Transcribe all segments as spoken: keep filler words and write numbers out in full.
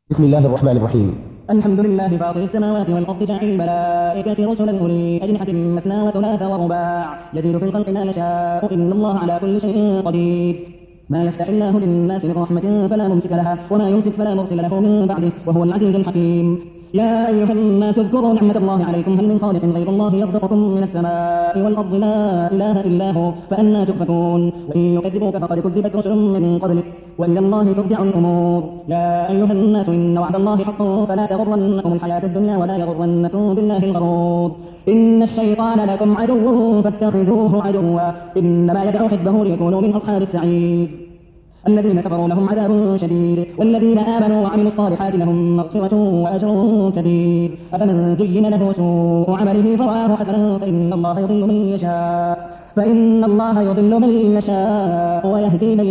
بسم الله الرحمن الرحيم. الحمد لله فاطر السماوات والأرض جاعل الملائكة رسلا أولي أجنحة مثنى وثلاث ورباع يزيد في الخلق ما يشاء إن الله على كل شيء قدير. ما يفتح الله للناس من رحمة فلا ممسك لها وما يمسك فلا مرسل له من بعده وهو العزيز الحكيم. يا أيها الناس اذكروا نعمة الله عليكم هل من خالق غير الله يرزقكم من السماء والأرض لا إله إلا هو فأنى تؤفكون. وإن يكذبوك فقد كذبت رسل من قبلك وإلى الله ترجع الأمور. يا أيها الناس إن وعد الله حق فلا تغرنكم الحياة الدنيا ولا يغرنكم بالله الغرور. إن الشيطان لكم عدو فاتخذوه عدوا إنما يدعو حزبه ليكونوا من أصحاب السعير. الذين كفروا لهم عذاب شديد والذين آمنوا وعملوا الصالحات لهم مغفرة وأجر كبير. أفمن زين له سوء عمله فرآه حسنا فإن الله يضل من يشاء فإن الله يضل من يشاء ويهدي من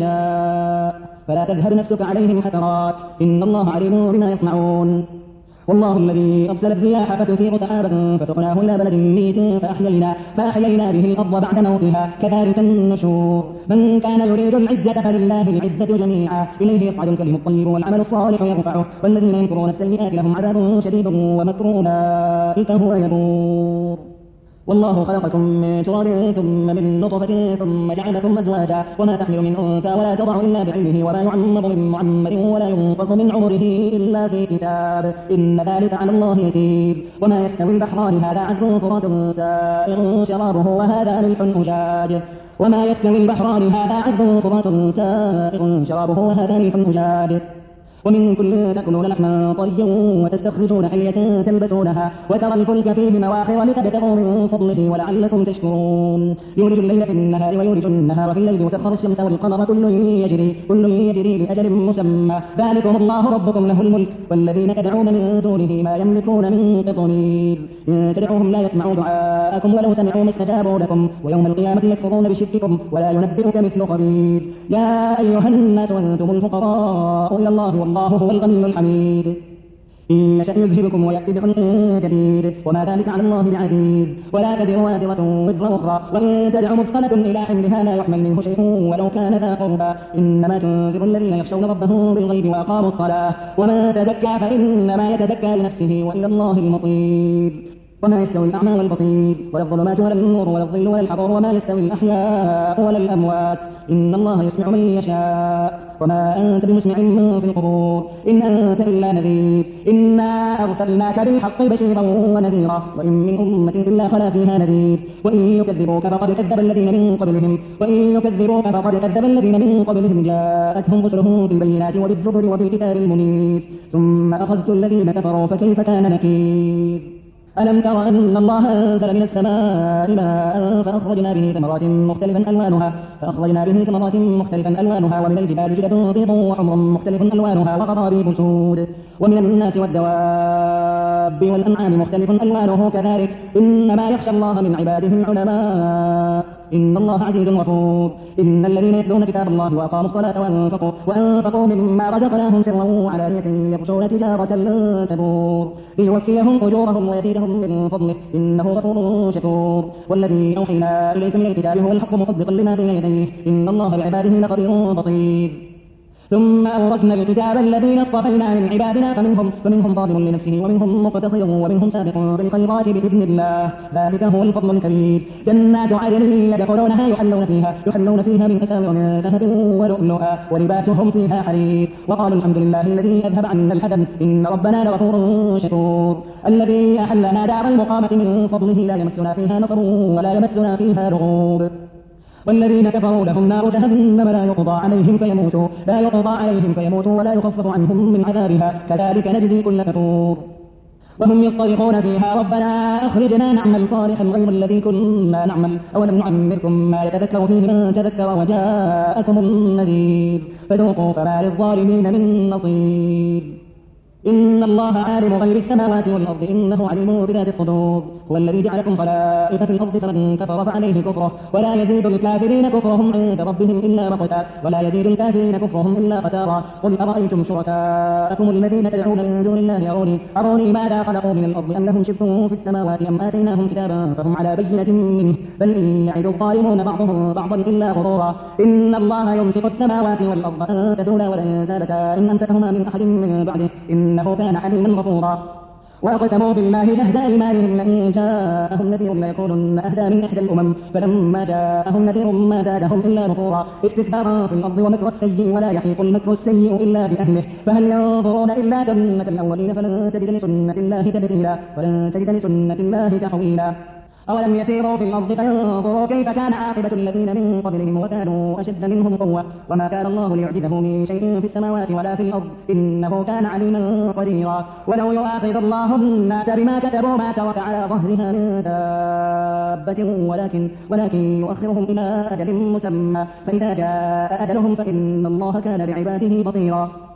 يشاء فلا تذهب نفسك عليهم حسرات إن الله عليم بما يصنعون. والله الذي أرسل الرياح فتثير سحابا فسقناه إلى بلد ميت فأحيينا, فأحيينا به الأرض بعد موتها كذلك النشور. من كان يريد العزة فلله العزة جميعا إليه يصعد الكلم الطيب والعمل الصالح يرفعه والذين يمكرون السيئات لهم عذاب شديد ومكر أولئك هو يبور. والله خلقكم من تراب ثم من نطفة ثم جعلكم أزواجا وما تحمل من أنثى ولا تضع إلا بعلمه وما يعمر من معمر ولا ينقص من عمره إلا في كتاب إن ذلك على الله يسير. وما يستوي البحران هذا عذب فرات سائغ شرابه وهذا ملح أجاج وما يستوي البحران هذا عذب فرات سائغ شرابه وهذا ملح أجاج ومن كل تأكلون لحما طريا وتستخرجون حلية تلبسونها وترى الفلك فيه مواخر لتبتغوا من فضله ولعلكم تشكرون. يولج الليل في النهار ويولج النهار في الليل وسخر الشمس والقمر كل يجري كل يجري لأجل مسمى ذلكم الله ربكم له الملك والذين تدعون من دونه ما يملكون من قطمير إن تدعوهم لا يسمعوا دعاءكم ولو سمعوا ما استجابوا لكم ويوم القيامة يكفرون بشرككم ولا ينبئك مثل خبير. يا أيها الناس أنتم الفقراء إلى الله والله هو الغني الحميد. إن يشأ يذهبكم ويأتي بخلق جديد وما ذلك على الله بعزيز. ولا تزر وازرة وزر أخرى وإن تدع مثقلة إلى حملها لا يحمل منه شيء ولو كان ذا قربى إنما تنذر الذين يخشون ربهم بالغيب وأقاموا الصلاة ومن تزكى فإنما يتزكى لنفسه وإلى الله المصير. وما يستوي الأعمى والبصير ولا الظلمات ولا النور ولا الظل ولا الحضور وما يستوي الأحياء ولا الأموات إن الله يسمع من يشاء وما أنت بمسمع من في القبور إن أنت إلا نذير. إنا أرسلناك بالحق بشيرا ونذيرا وإن من أمة إلا خلا فيها نذير وإن يكذبوك فقد كذب الذين من قبلهم وإن يكذبوك فقد كذب الذين من قبلهم جاءتهم رسلهم بالبينات وبالزبر وبالكتاب المنير ثم أخذت الذين كفروا فكيف كان نكير. ألم تر أن الله أنزل من السماء ماء فأخرجنا به ثمرات مختلفا ألوانها فأخرجنا به ثمرات مختلفا ألوانها ومن الجبال جدد بيض وحمر مختلف ألوانها وغرابيب سود ومن الناس والدواب والأنعام مختلف ألوانه كذلك إنما يخشى الله من عباده العلماء إن الله عزيز غفور. إن الذين يتلون كتاب الله وأقاموا الصلاة وأنفقوا, وأنفقوا مما رزقناهم سرا وعلانية يخشون تجارة لن تبور ليوفيهم أجورهم ويزيدهم من فضله إنه غفور شكور. والذي أوحينا إليك من الكتاب هو الحق مصدقا لما بين يديه إن الله بعباده لخبير بصير. ثم أورثنا الكتاب الذين اصطفينا من عبادنا فمنهم, فمنهم ظالم لنفسه ومنهم مقتصد ومنهم سابق بالخيرات بإذن الله ذلك هو الفضل الكبير. جنات عدن يدخلونها يحلون فيها, يحلون فيها من أساور من ذهب ولؤلؤا ولباسهم فيها حرير وقالوا الحمد لله الذي أذهب عنا الحزن إن ربنا لغفور شكور. الذي أحلنا دار المقامة من فضله لا يمسنا فيها نصب ولا يمسنا فيها لغوب. والذين كفروا لهم نار جهنم لا يقضى عليهم فيموتوا لا يقضى عليهم فيموتوا ولا يخفف عنهم من عذابها كذلك نجزي كل كفور. وهم يصطرخون فيها ربنا أخرجنا نعمل صالحا غير الذي كنا نعمل أولم نعمركم ما يتذكر فيه من تذكر وجاءكم النذير فذوقوا فما للظالمين من نصير. إن الله عالم غيب السماوات والأرض إنه عليم بذات الصدور هو الذي جعلكم خلائف في الأرض فمن كفر فعليه كفره ولا يزيد الكافرين كفرهم عند ربهم إلا مقتا ولا يزيد الكافرين كفرهم إلا خسارا قل أرأيتم شركاءكم الذين تدعون من دون الله أروني أروني ماذا خلقوا من الأرض أم لهم شرك في السماوات أم آتيناهم كتابا فهم على بينة منه بل إن يعد الظالمون بعضهم بعضا إلا غرورا إن الله يمسك السماوات والأرض أن تزولا ولن زالتا إن أمسكهما من أحد من بعده إنه كان حليما غفورا وأقسموا بالله جهد أيمانهم لئن جاءهم نذير ليكونن أهدى من إحدى الأمم فلما جاءهم نذير ما زادهم إلا نفورا استكبارا في الأرض ومكر السيء ولا يحيق المكر السيء إلا بأهله فهل ينظرون إلا سنة الأولين فلن تجد لسنة الله تبديلا ولن تجد لسنة الله تحويلا أولم يسيروا في الأرض فينظروا كيف كان عاقبة الذين من قبلهم وكانوا أشد منهم قوة وما كان الله ليعجزه من شيء في السماوات ولا في الأرض إنه كان عليما قديرا ولو يؤاخذ الله الناس بما كسبوا ما ترك على ظهرها من دابة ولكن ولكن يؤخرهم إلى أجل مسمى فإذا جاء أجلهم فإن الله كان بعباده بصيرا